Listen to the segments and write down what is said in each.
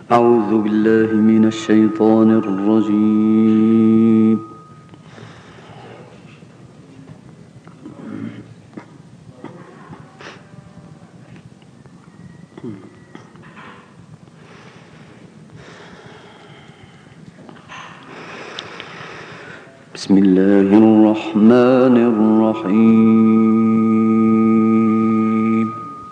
أعوذ بالله من الشيطان الرجيم. بسم الله الرحمن الرحيم.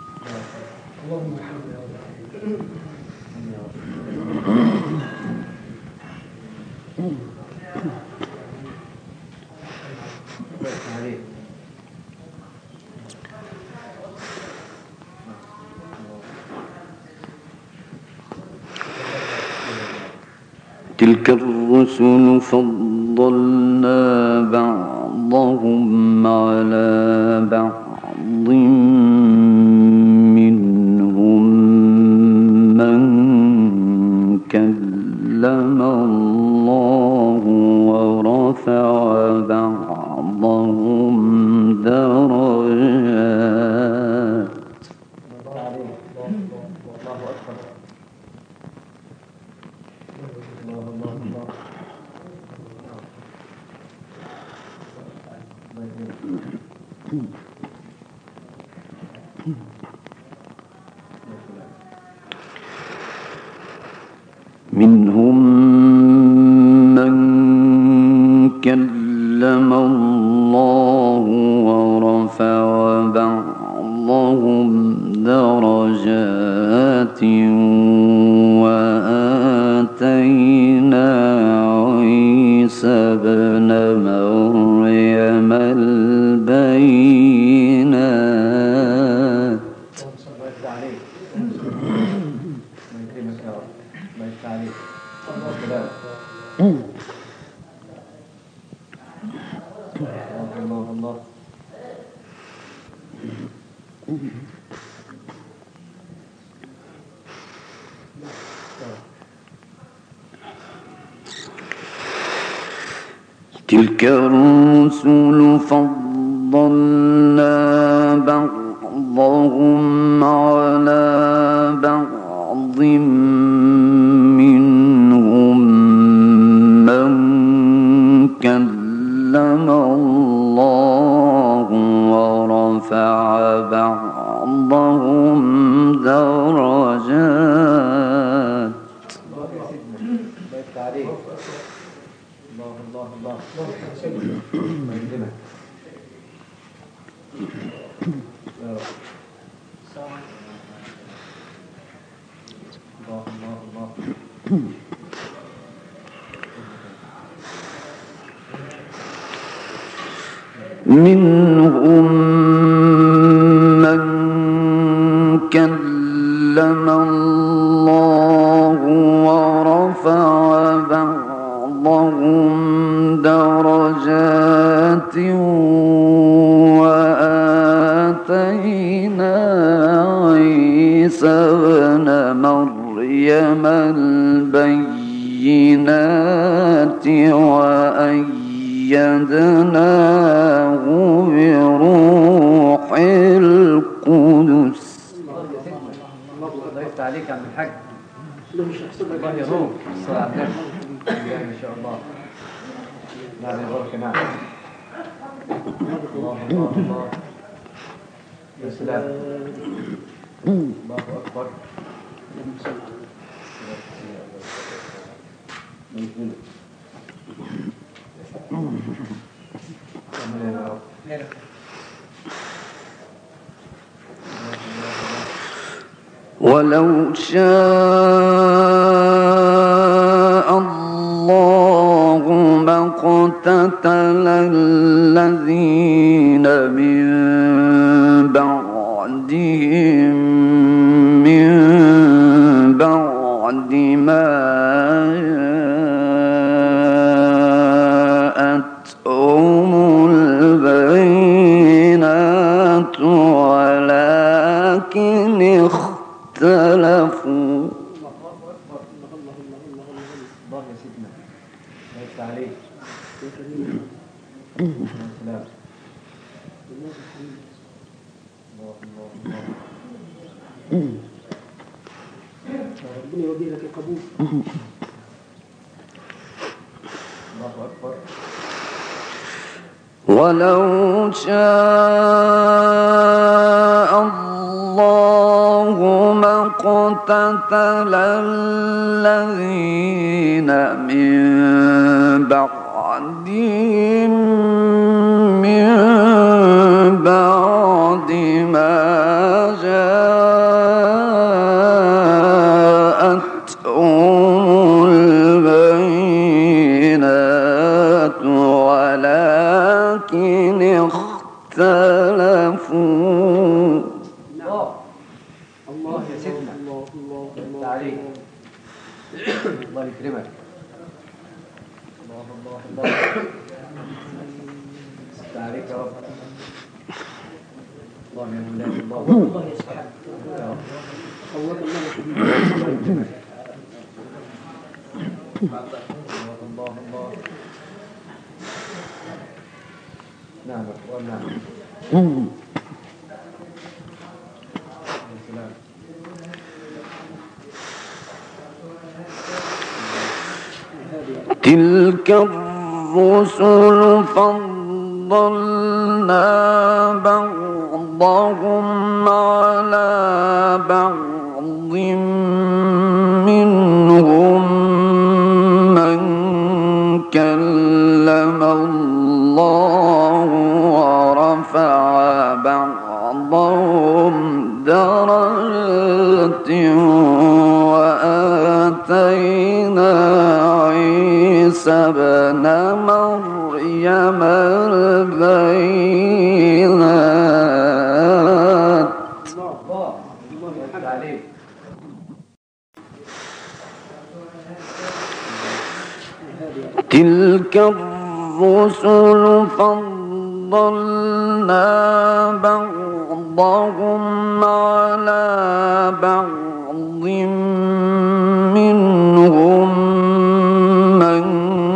تلك الرسل فضلنا بعضهم على بعض منهم من كلم الله ورفع بعضهم درجات. منهم من كلم الله ورفع بعضهم درجات وآتينا عيسى ابن مريم البينات. تلك الرسل فضلنا بعضهم على بعض منهم من كلم الله ورفع بعضهم درجات. منهم من كلم الله ورفع بعضهم درجات وآتينا عيسى ابن مريم البينات وأيدناه بروح القدس. الله يفتح عليك يا عم الحاج. الله يروق الصلاة على النبي. ما شاء الله. نعم يبارك. نعم. الله الله الله. يا سلام. الله أكبر. ولو شاء الله ما اقتتل الذين من بعدهم من بعد ما جاءتهم البينات ولكن اختلفوا. الله يا سيدنا. الله يفتح عليك. الله الله الله. ربنا يودي لك القبول. الله أكبر. ولو شاء الله ما اقتتل الذين من بعدهم من بعد ما جاءتهم البينات ولكن اختلفوا. الله يا سيدنا. الله عليك. الله يكرمك. الله الله الله. عليك يا رب. الله يا مولانا. الله يسعدك. يا رب. الله الله الله الله. نعم ونعم. تلك الرسل فضلنا بعضهم على بعض منهم من كلم الله ورفع بعضهم درجات وآتينا عيسى ابن مريم البينات. تلك الرسل فضلنا بعضهم على بعض منهم من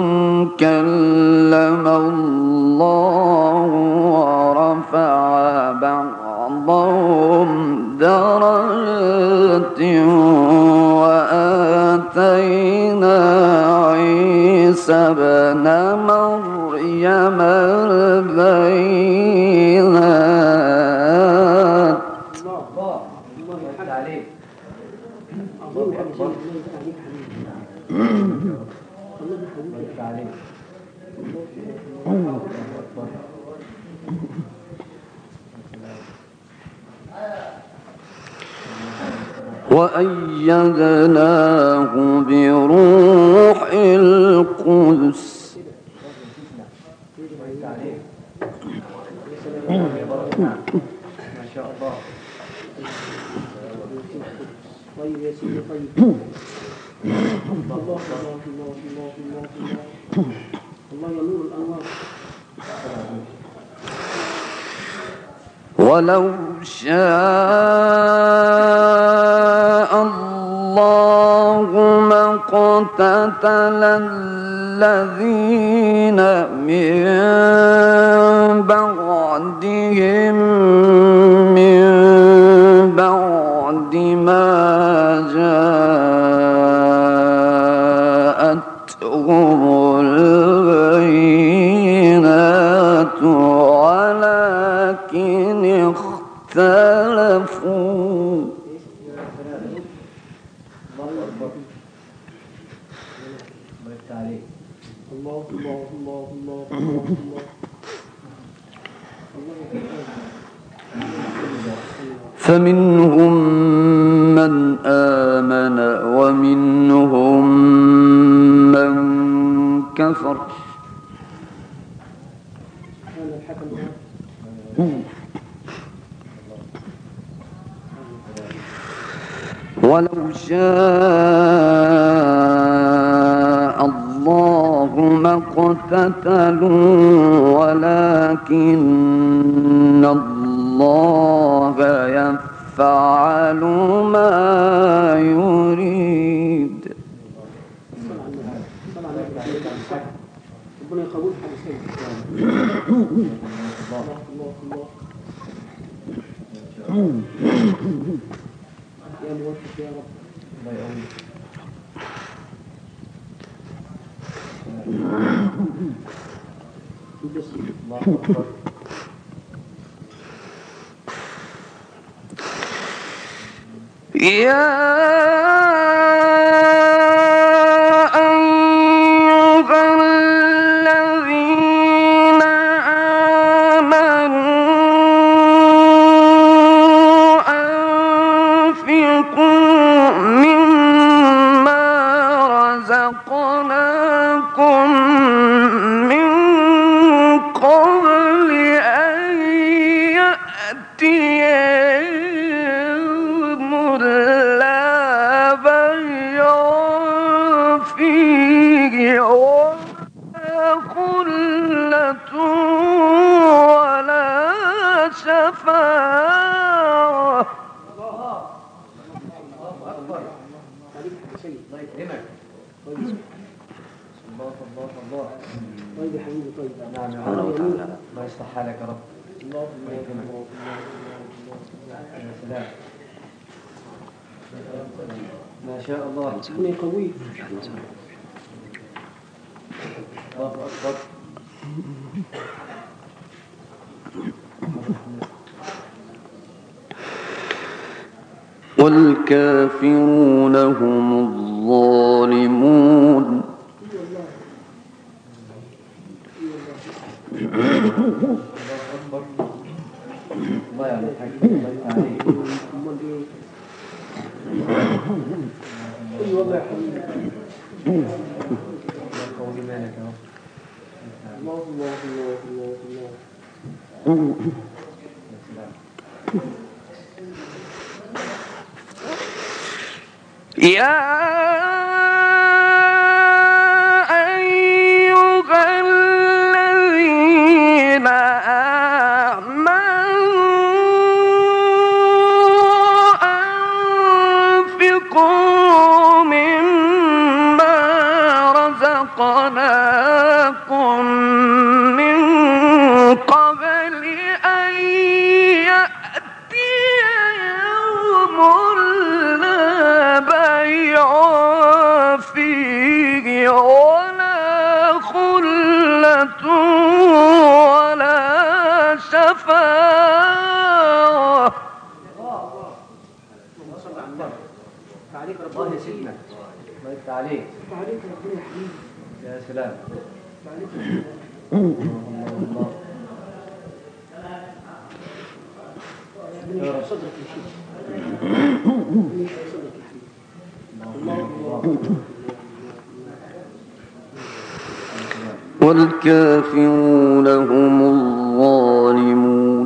كلم الله ورفع بعضهم درجات وآتينا عيسى ابن مريم البينات. الله عليك. وأيدناه بروح القدس. ما شاء الله. طيب يا سيدي طيب. الله الله الله الله الله الله يا نور الأنوار. ولو شاء الله ما اقتتل الذين من بعدهم من بعد ما جاءتهم البينات ولكن اختلفوا. الله الله الله الله الله. فمنهم من آمن ومنهم من كفر. ولو شاء الله ما اقتتلوا ولكن الله يفعل ما يريد. ربنا يقبل حديثين. الله الله الله. يا موفق يا رب. الله أكبر. طيب يا حبيبي طيب. نعم يا رب. الله يصلح حالك يا رب. الله يا سلام. ما شاء الله. ربنا يقويك. الله أكبر. والكافرون هم الظالمون. الله يعلم حاجة. الله يعلم. اي والله يا حبيبي. الله يقوي مالك يا رب. الله الله الله الله الله. يا سلام. يا أيها الذين آمنوا أنفقوا مما رزقناكم من قبل أن يأتي يوم لا بيع فيه ولا خلة ولا شفاعة. تعليق الله ربنا يسلمك. الله يفتح عليك. تعليق ربنا يا حبيبي. يا سلام. تعليق الله. ربنا يشرح صدرك يا شيخ. ربنا يشرح صدرك يا حبيبي. الله الله. والكافرون هم الظالمون.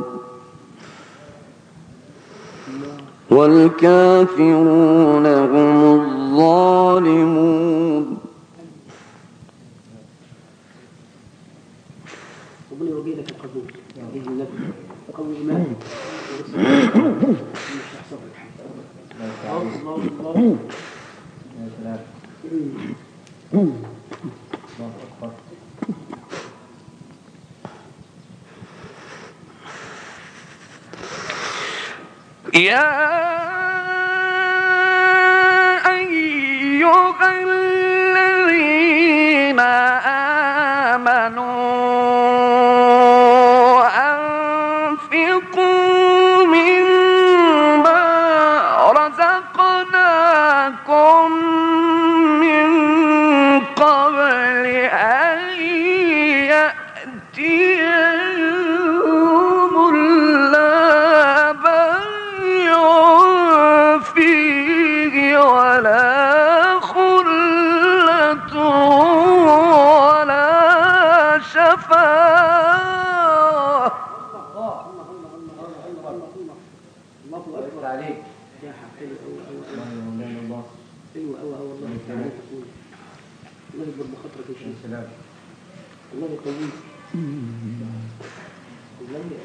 والكافرون هم الظالمون. ربنا يوجه لك القبول بإذن الله. قوي إيمانك. يشرح صدرك. الله الله. يا سلام. الله أكبر. يا أيها الذين آمنوا أنفقوا مما رزقناكم من قبل أن يأتي يوم لا بيع فيه ولا خلة ولا شفاعة. الله الله يفتح أكبر. عليك. يا حبيبي الله يولانا الله. ايوه ايوه والله تعالى تقول. الله يكبر بخاطرك يا يا شيخ. سلام. الله يقويك. الله يقويك.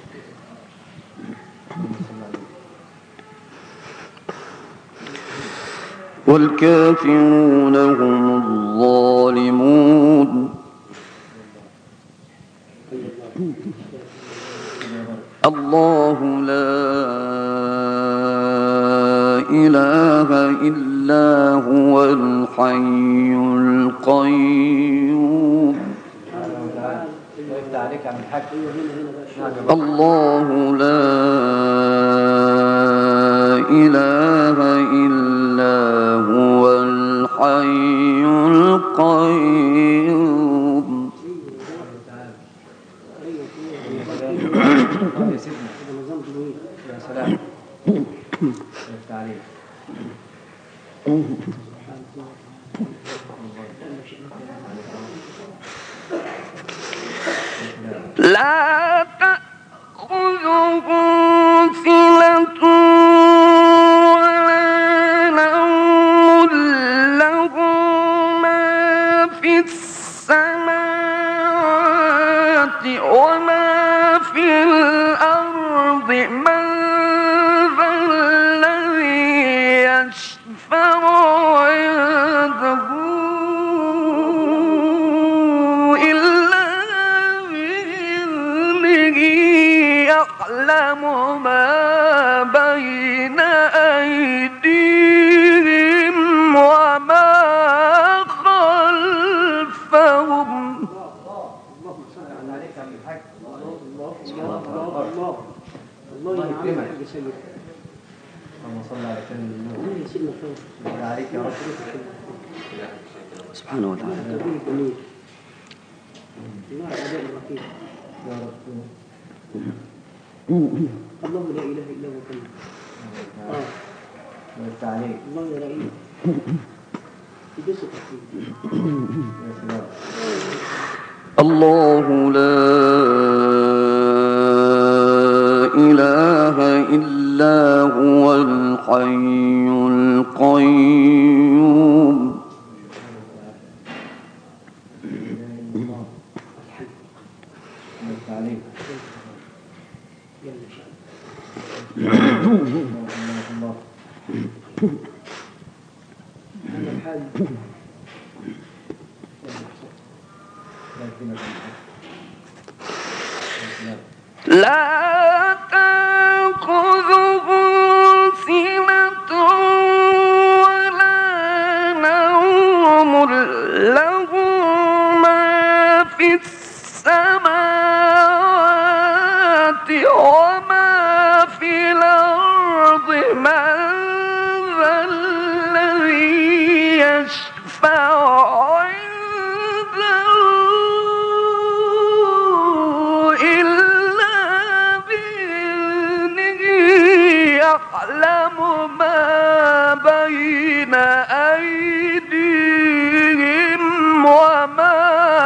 والكافرون هم الظالمون. الله لا إله إلا إلا هو الحي القيوم يفتح عليك عن الحق. الله لا إله إلا هو الحي القيوم. يا سيدنا يا سلام. يفتح عليك. لا تأخذه سنة ولا نوم له ما في السماوات وما في الأرض من ذا الذي يشفع عنده يعلم ما بين أيديهم وما خلفهم. الله يكرمك. اللهم صل على سيدنا عليك يا رب. سبحانه وتعالى. يا رب. الله لا إله إلا هو كلمة. يفتح عليك. الله لا إله. الله لا إله إلا هو الحي القيوم. لا تأخذه سنة ولا نوم له ما في السماوات وما في الأرض من ذا الذي يشفع عنده إلا بإذنه يعلم ما بين أيديهم وما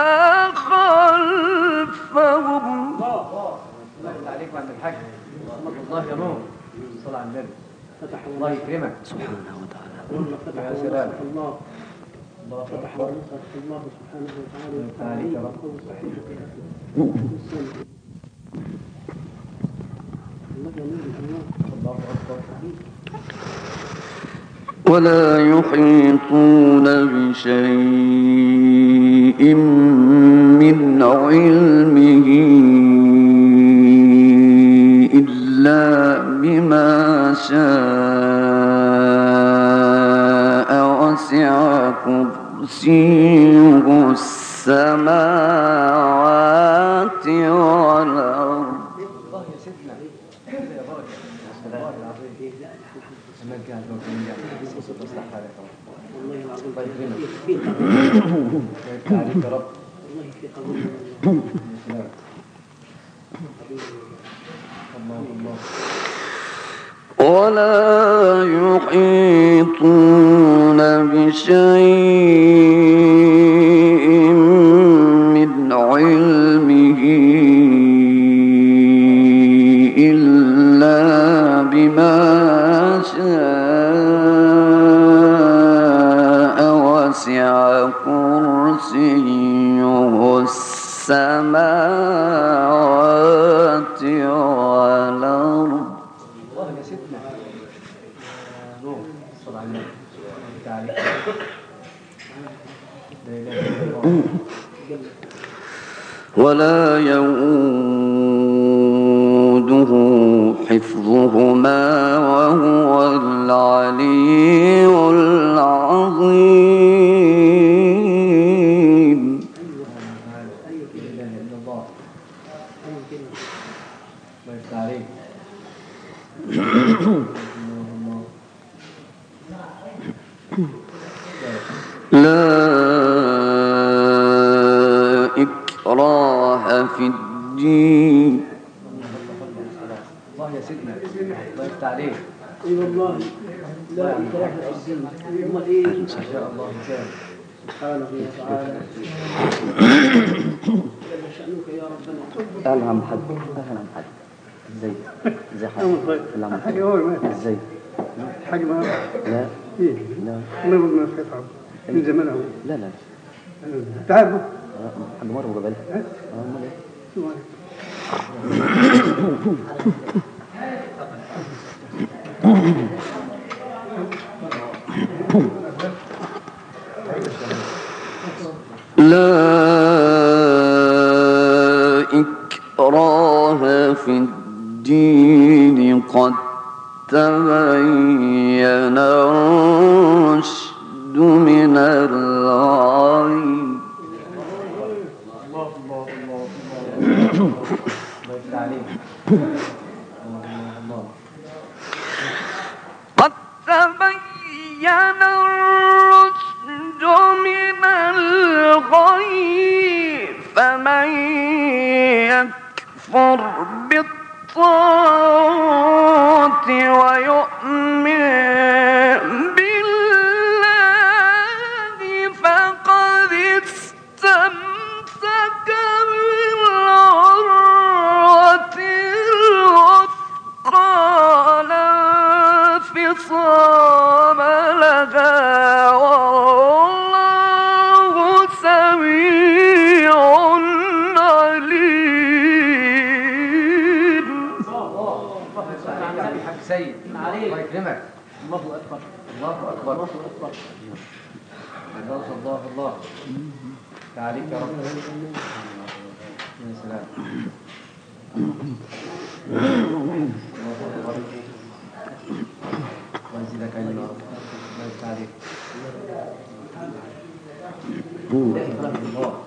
خلفهم. الله عليك وعند الحج. الله يا نور. صل على النبي. الله يكرمك. سبحانه وتعالى. يا سلام. الله الله فتح أكبر. الله سبحانه وتعالى يفتح عليك يا رب. الله أكبر. ولا يحيطون بشيء من علمه إلا بما شاء وسع كرسيه السماوات والأرض. الله يا سيدنا. يا بركة. يا سلام. الله العظيم. أمك قاعد وكان والله العظيم الله يكرمك. في يفتح عليك يا رب. والله في قبول يا سلام. الله الله. ولا يحيطون بشيء من علمه إلا بما شاء وسع كرسيه السماوات والأرض. الله يا سيدنا. نور. صل على النبي. يفتح عليك. لا إله إلا الله. ولا يؤوده حفظهما وهو العلي العظيم. لا إكراه في الدين. الله يا سيدنا، الله يفتح عليك. اي والله لا اكراه في الدين. امال ايه؟ ان شاء الله كان سبحانه وتعالى. جل شأنك يا ربنا. اهلا عم حاج، اهلا عم حاج، ازيك؟ ازي حضرتك؟ اهلا عم حاج، ازيك؟ حاجة ما لا إيه؟ لا ما يقول ما في تعب من زمان أهو. لا لا تعب. حاج مره قبل امال ايه؟ لا إكراه في الدين قد تبين الرشد من الغي. قد تبين الرشد من الغي فمن يكفر بالطاغوت ويؤمن بالله فقد استمسك بالعروة الوثقى لا انفصام لها والله سميع عليم. حاج سيد، الله يكرمك. الله اكبر. الله اكبر. الله اكبر. الله تعاليك يا رب. يا سلام. الله يزيدك علم يا رب. الله يفتح عليك. الله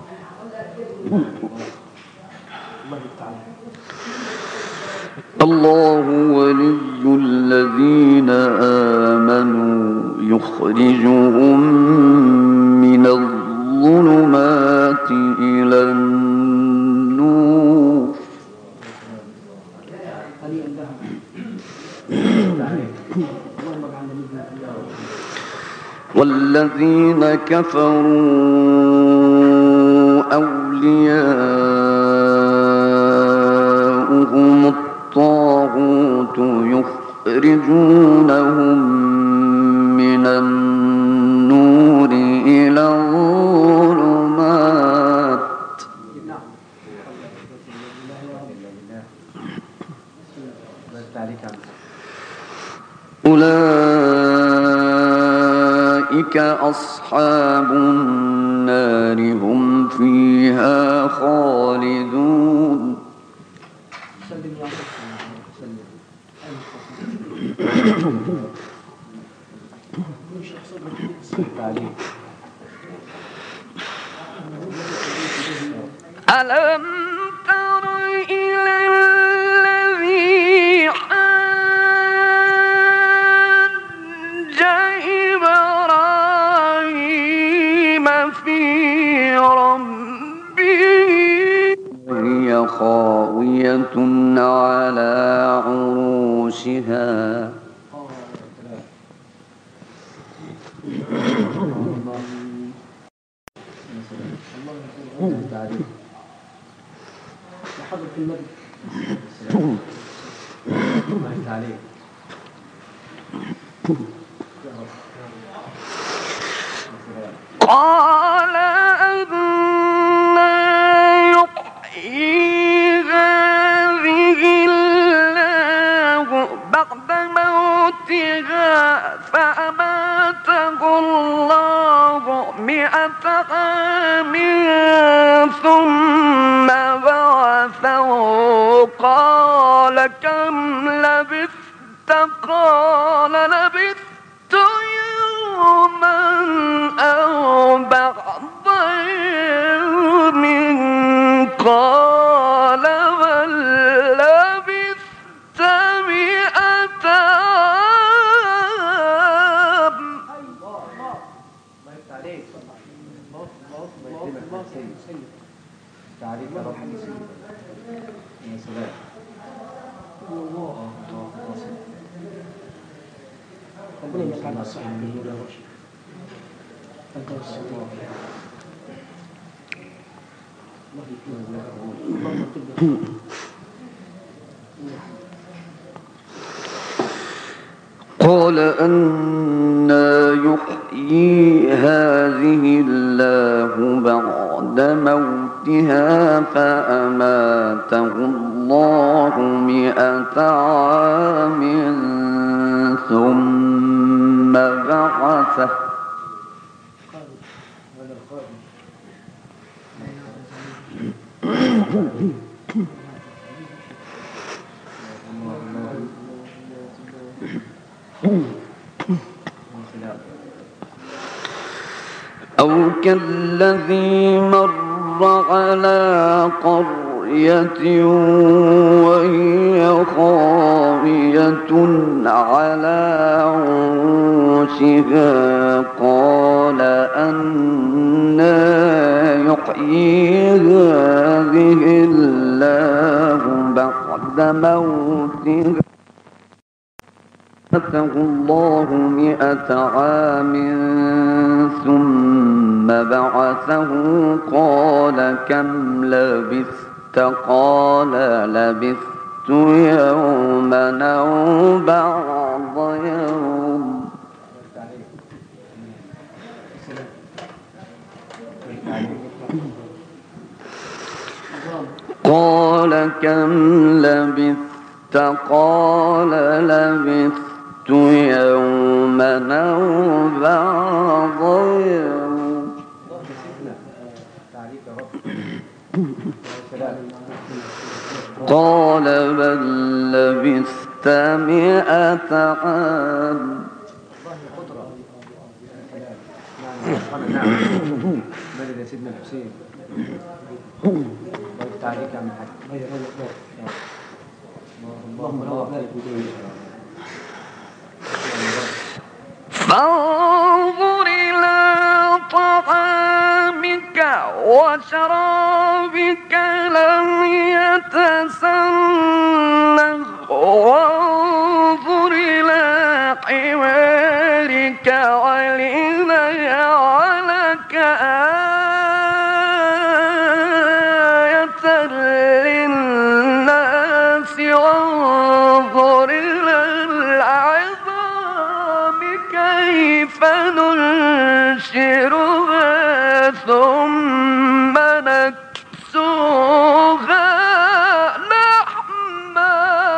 الله ولي الذين آمنوا يخرجهم من الظلمات إلى النور والذين كفروا أولياؤهم الطاغوت يخرجونهم من النور إلى الظلمات أولئك أصحاب النار هم فيها خالدون. سلم يا رب. سلم. ألم تر إلى الذي حاج إبراهيم في ربه وهي خاوية على عروشها حضرة النبي. الله يفتح عليك. قال أنى يحيي هذه الله بعد موتها فأماته الله 100 عام ثم بعثه قال كم لبثت قال لبثت يوما أو بعض يوم قال بل لبثت 100 عام. عليك. الله يكرمك يا سيد. تعاليك يا رب. يا سلام. ربنا يبارك على الصحة والنور يا رشد. أنت والسلام. قال أنى يحيي هذه الله بعد موتها فأماته الله 100 عام ثم بعثه أو كالذي مر على قرية وهي خاوية على عروشها قال أنى يحيي هذه الله بعد موتها فأماته الله 100 عام ثم بعثه قال كم لبثت قال لبثت يوما أو بعض يوم قال كم لبثت قال لبثت يوما أو بعض يوم قال بل لبثت 100 عام مدد يا سيدنا الحسين. الله يفتح عليك يا عم الحاج. اللهم بارك فيك. فانظر إلى طعامك وشرابك لم يتسنه وانظر إلى حمارك ولنجعلك آية للناس وانظر إلى العظام كيف ننشرها ثم نكسوها لحما.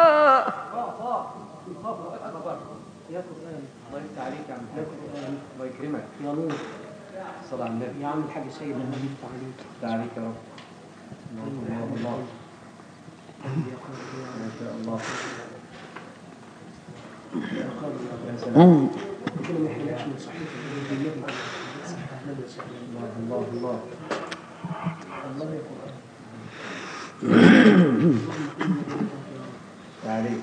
الله يفتح عليك يا عم الحاج. الله يكرمك. يا نور صل على النبي. يا عم الحاج سيد الله يفتح عليك. يفتح عليك يا رب. الله ما شاء الله. يا سلام. ربنا ما يحرمكش من صحتك وذريتك. الله الله يقول عليك.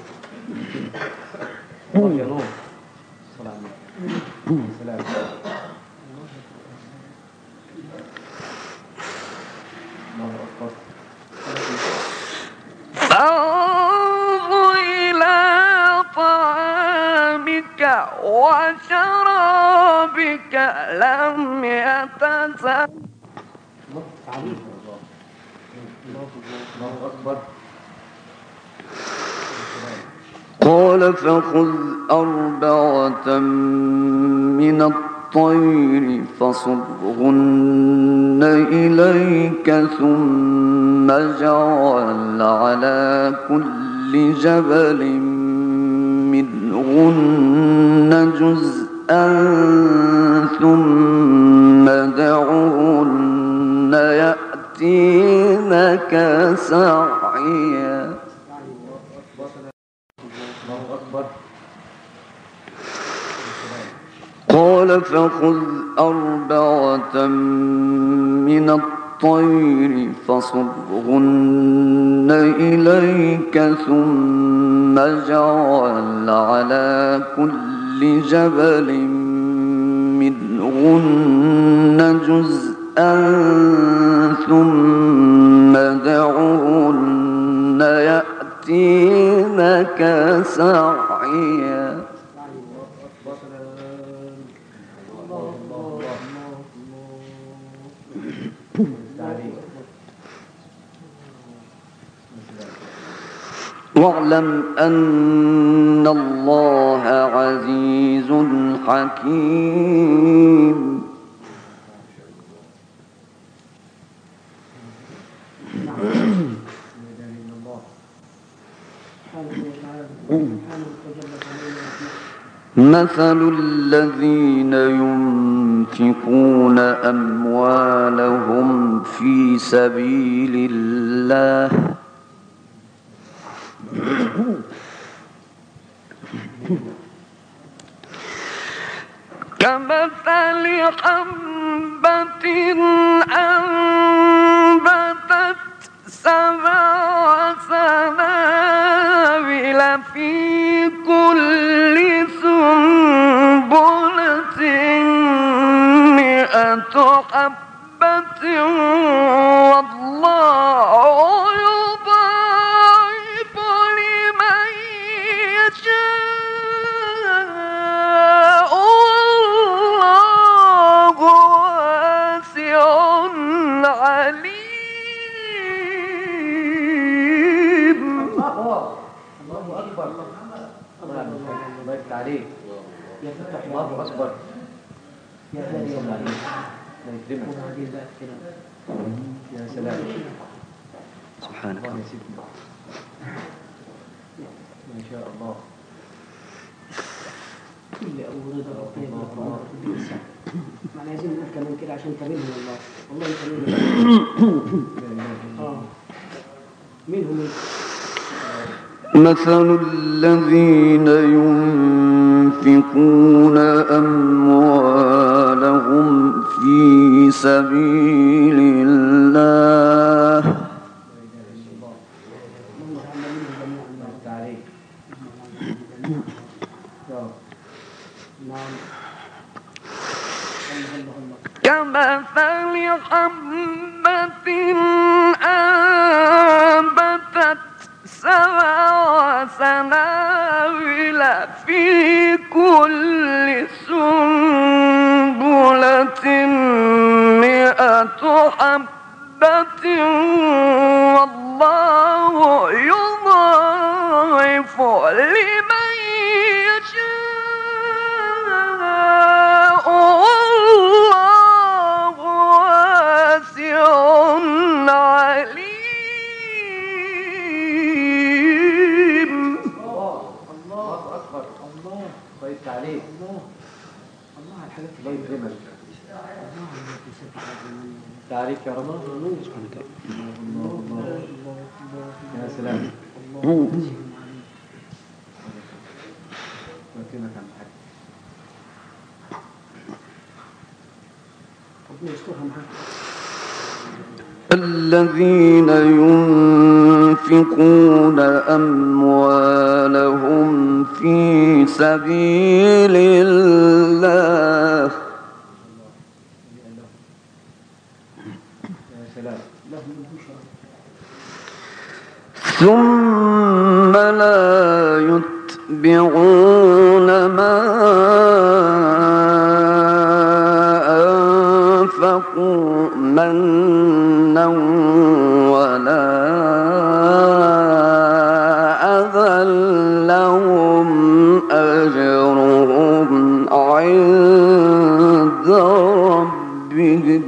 الله يا نور. صل على النبي. سلام. الله أكبر. فانظر إلى طعامك وشرابك لم يتسنه الله أكبر. قال فخذ 4 من الطير فصرهن إليك ثم اجعل على كل جبل منهن جزءا ثم دعهن يأتينك سعيا. قال فخذ 4 من الطير فصرهن إليك ثم اجعل على كل جبل منهن واعلم أن الله عزيز حكيم. مثل الذين ينفقون أموالهم في سبيل الله كمثل حبة أنبتت 7 سنابل في كل سنبلة 100 حبة والله يضاعف لمن يشاء والله واسع عليم. الله أكبر. الله يفتح عليك. يا فتح الله أكبر. يا هادي يا الله يكرمك. يا سلام. سبحانك الله يا سيدنا. ما شاء الله. كل أورده طيب الله معنا عايزين نقول كمان كده عشان كريمهم الله. والله يكرمهم. منهم مثل الذين ينفقون أموالهم في سبيل الله كمثل حبة أنبتت 7 سنابل في كل سنبلة 100 حبة والله يضاعف لمن يشاء والله واسع عليم. الله أكبر. الله طيب عليك. الله على الحاجات الله يكرمك. الله تعاليك يا رب. الله. يا سلام. يكرمك عن حاجة. ربنا يسترها معاك. الذين ينفقون أموالهم في سبيل الله يا سلام. ثم لا يتبعون ما أنفقوا منا ولا أذى لهم أجرهم عند ربهم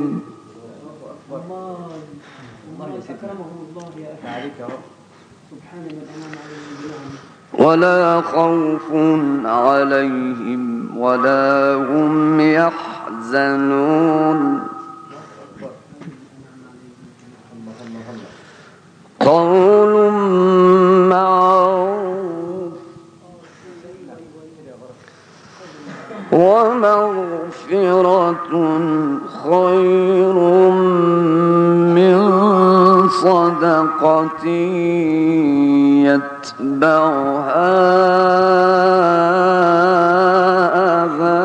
الله أكرمهم الله يا أخي. تعاليك يا رب. سبحان من أنعم عليهم بنعمه. ولا خوف عليهم ولا هم يحزنون قول معروف ومغفرة خير من صدقة يتبعها أذى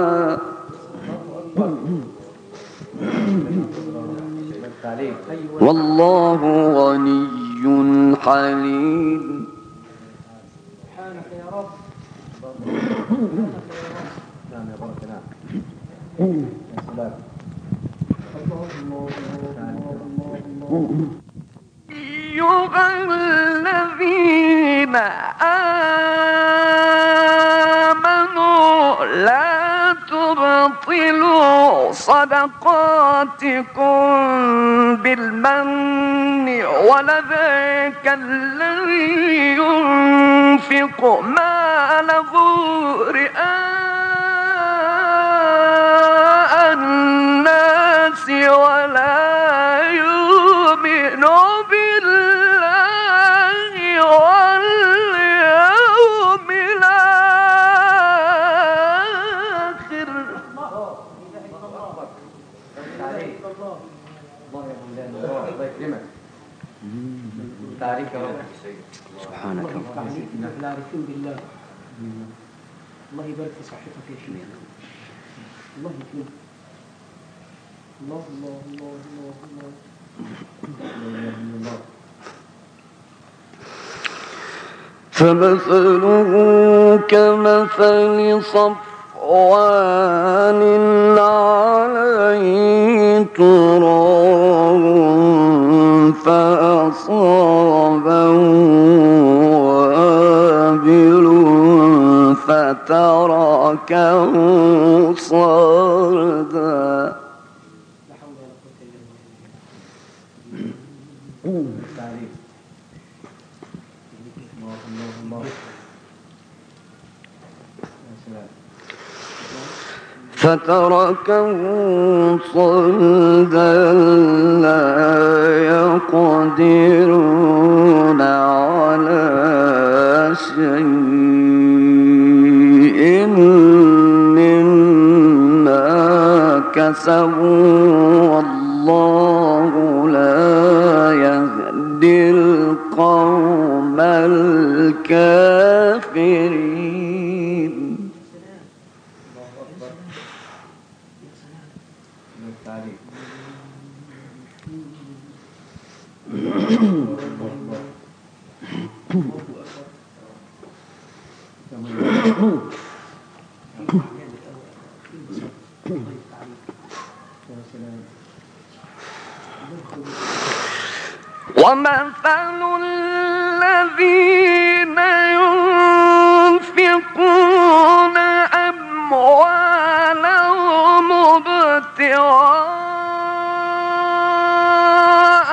والله غني حليم. سبحانك يا رب. نعم يا بركة. نعم. يا سلام. أيها الذين آمنوا لا تبطلوا صدقاتكم بالمن والأذى كالذي ينفق ماله رئاء الناس ولا يؤمن بالله واليوم الآخر. تعريف يا رب. سبحانك العارفين بالله. الله يبارك في صحتك يا شيخ. الله يكرمك. الله الله الله الله الله. فمثله كمثل صفوان عليه تراب فأصابه وابل فتركه صردا. فتركه صلدا لا يقدرون على شيء مما كسبوا والله لا يهدي القوم الكافرين. ومثل الذين ينفقون أموالهم ابتغاء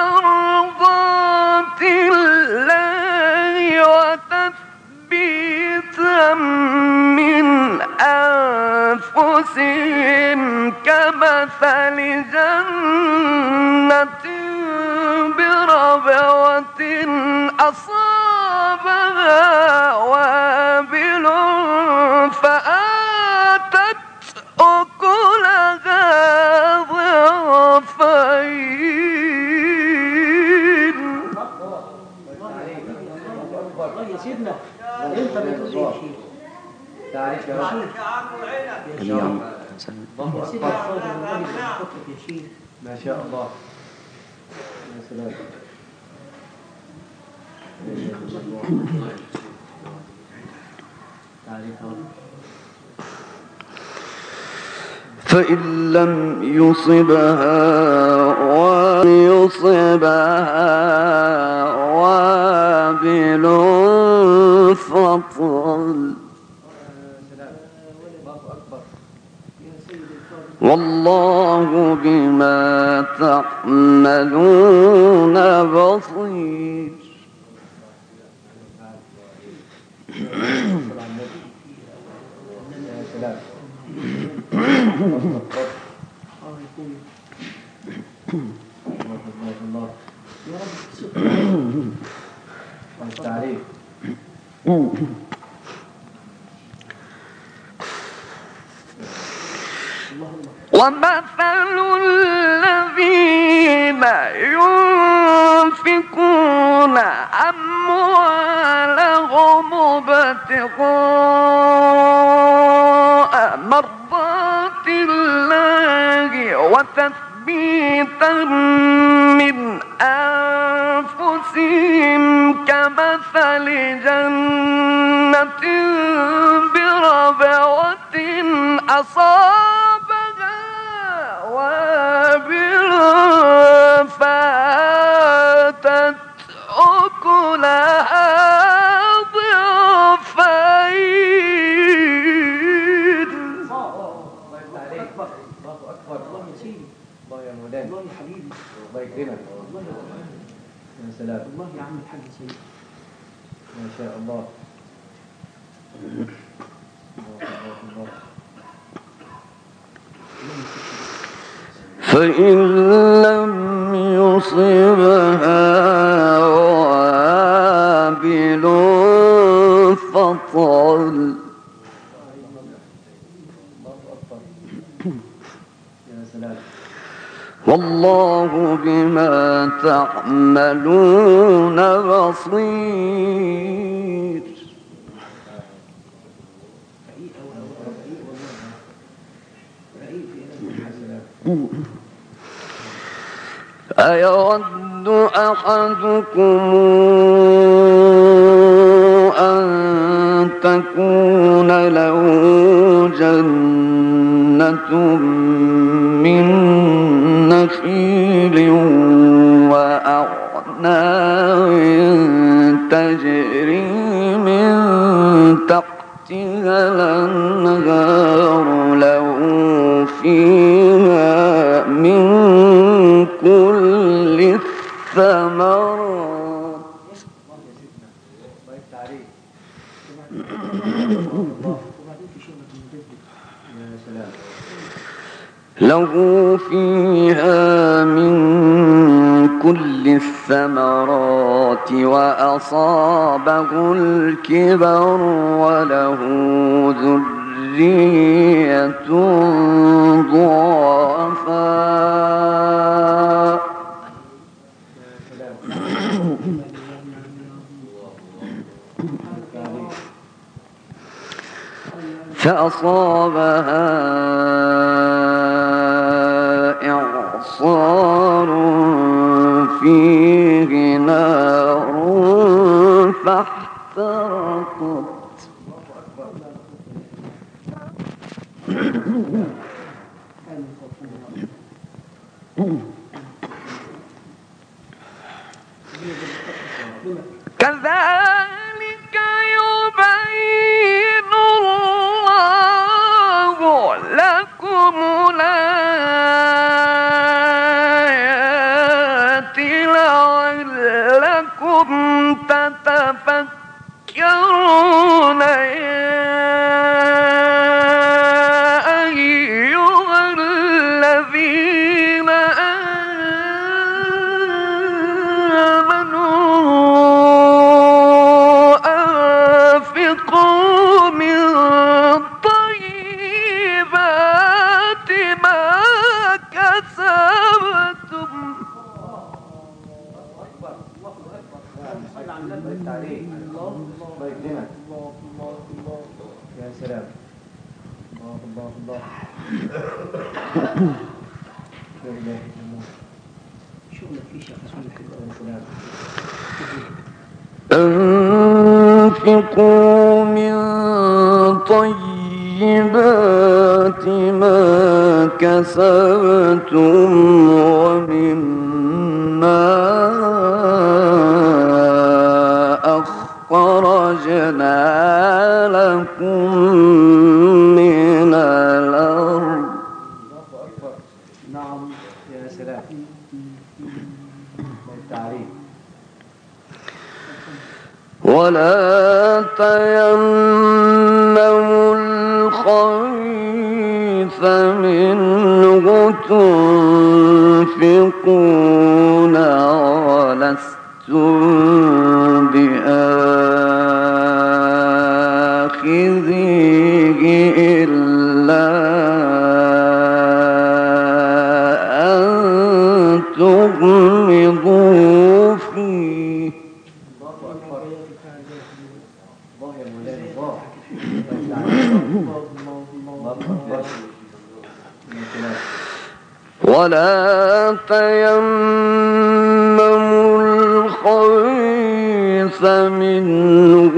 مرضات الله وتثبيتا من أنفسهم كمثل جنة بربوة أصابها وابل فآتت أكلها ضعفين. الله يا سيدنا انت بتقول يا شيخ. تعريف يا رب. اليوم يا سيدنا الفاضل الله يبارك يا شيخ. ما شاء الله. يا سلام. تعريف يا رب. فإن لم يصبها وابل فطل والله بما تعملون بصير. التعريف. ومثل الذين ينفقون أموالهم ابتغاء مرضات الله وتثبيتا من أنفسهم كمثل جنة بربوة أصابها وابل حبيبي الله يا مولانا والله يا حبيبي الله يكرمك والله يا رب. يا سلام والله يا عم الحاج سيد ما شاء الله الله الله فإن لم يصبها وابل فطل يا سلام والله بما تعملون بصير. رقيق أو رقيق والله رقيق يا سلام أيود أحدكم أن تكون له جنة من نخيل وأعناب تجري من تحتها الأنهار له فيها من كل الثمرات الله يفتح عليك وبعدين في شغلك المجدد يا سلام له فيها من كل الثمرات وأصابه الكبر وله ذرية ضعفاء فأصابها إعصار فيه نار فاحترقت كذلك يبين الله لكم الآيات لعلكم تتفكرون أيها الذين أنفقوا من طيبات ما كسبتم الله يفتح عليك الله يكرمك يا سلام الله الله الله لا إله إلا الله شغلك في شيخ اسمه كده يا سلام أنفقوا من طيبات ما كسبتم ومما أخرجنا لكم من الأرض نعم يا سلام الله يفتح عليك ولا تيمموا الخبيث منه تنفقون ولستم بآخذيه إلا أن تغمضوا فيه. الله أكبر الله يا مولانا الله الله أكبر يا سلام ولا تيمموا الخبيث منه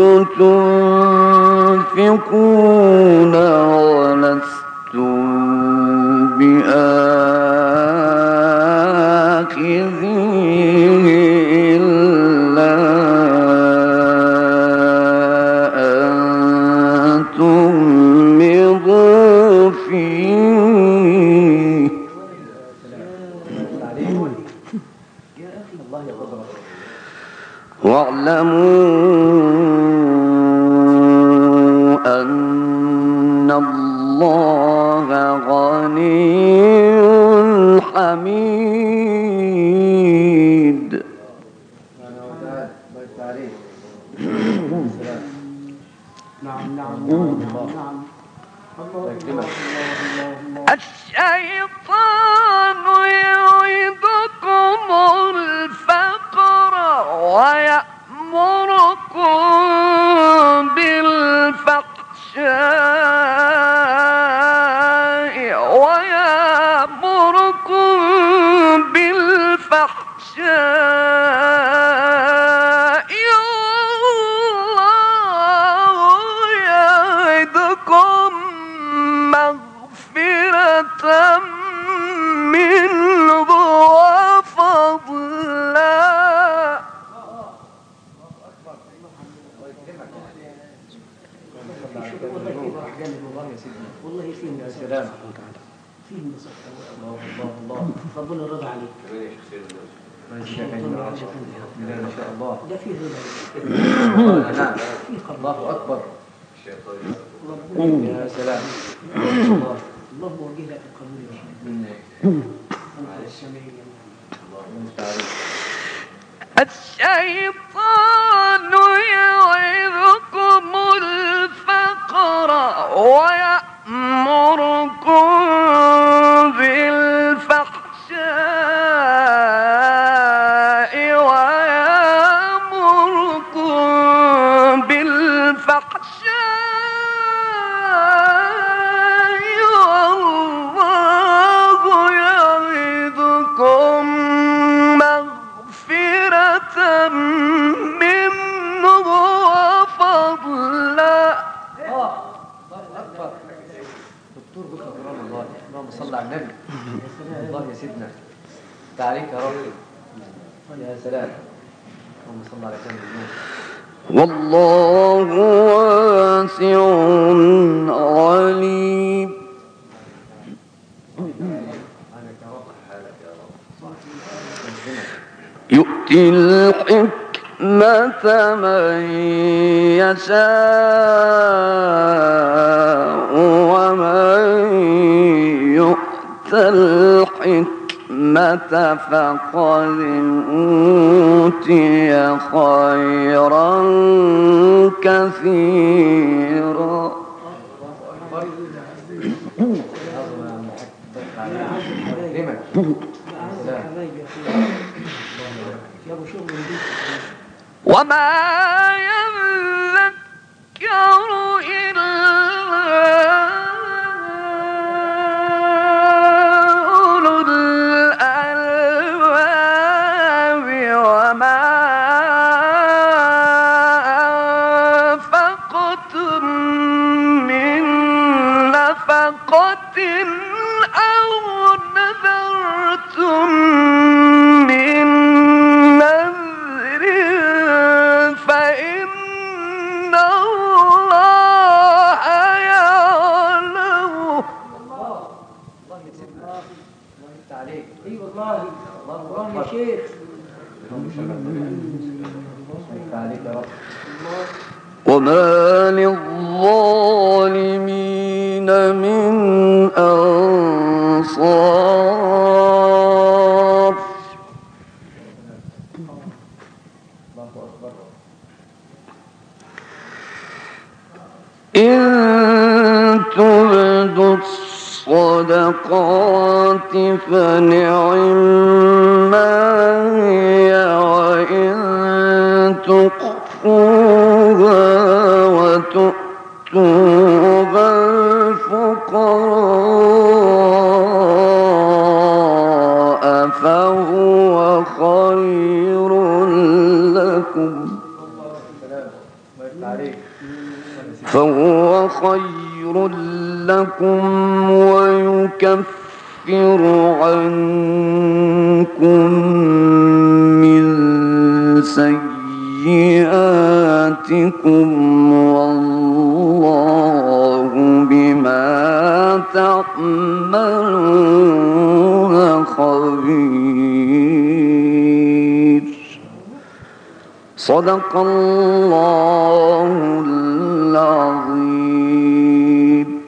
تنفقون ولستم بآخذيه إلا أن تغمضوا فيه. واعلموا أن الله غني حميد. نعم نعم نعم نعم. الشيطان يعيدكم الفقر ويأمركم بالفحشاء والله يعدكم مغفرة منه وفضلا. والله فيه يا سلام. فيه نصح. الله الله الله. ربنا رضى عليك. ما شاء الله. ده فيه رضا. نعم. فيه قبول. الله أكبر. ربنا يا سلام. الله موجه لك القبول يا رب. أنت السميع العليم. الشيطان يعظكم الفقر ويأمركم بالفحشاء والله يعظكم مغفرة منه وفضلا. الله أكبر. دكتور بكرة قرآن الله. اللهم صل على النبي. الله يا سيدنا. تعاليك يا رب. يا سلام. اللهم صل على سيدنا. والله واسع عليم. يؤتي الحكمة من يشاء ومن يؤت الحكمة فقد أوتي خيرا كثيرا. وما يذكر إلا أولو الألباب وما أنفقتم من نفقة أو نذرتم من نذر فإن الله يعلمه. الله يا سيدنا. الله يفتح عليك. اي والله. الله يا شيخ. يفتح عليك يا رب. وما للظالمين من أنصار. إن تبدوا الصدقات فنعما هي وإن تخفوها وتؤتوها الفقراء فهو خير لكم ويكفر عنكم من سيئاتكم والله بما تعملون خبير. صدق الله العظيم.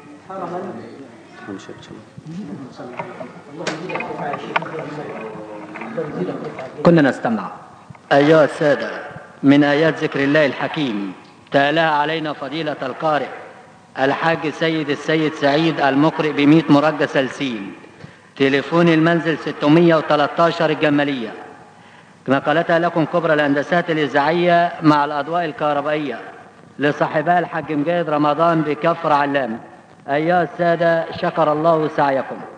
كنا نستمع أيها السادة من آيات ذكر الله الحكيم تلاها علينا فضيلة القارئ الحاج السيد سعيد المقرئ ب100 مرجى سلسيل، تليفون المنزل 613 الجمالية. نقلتها لكم كبرى الهندسات الإذاعية مع الأضواء الكهربائية لصاحبها الحاج مجاهد رمضان بكفر علام. أيها السادة شكر الله سعيكم.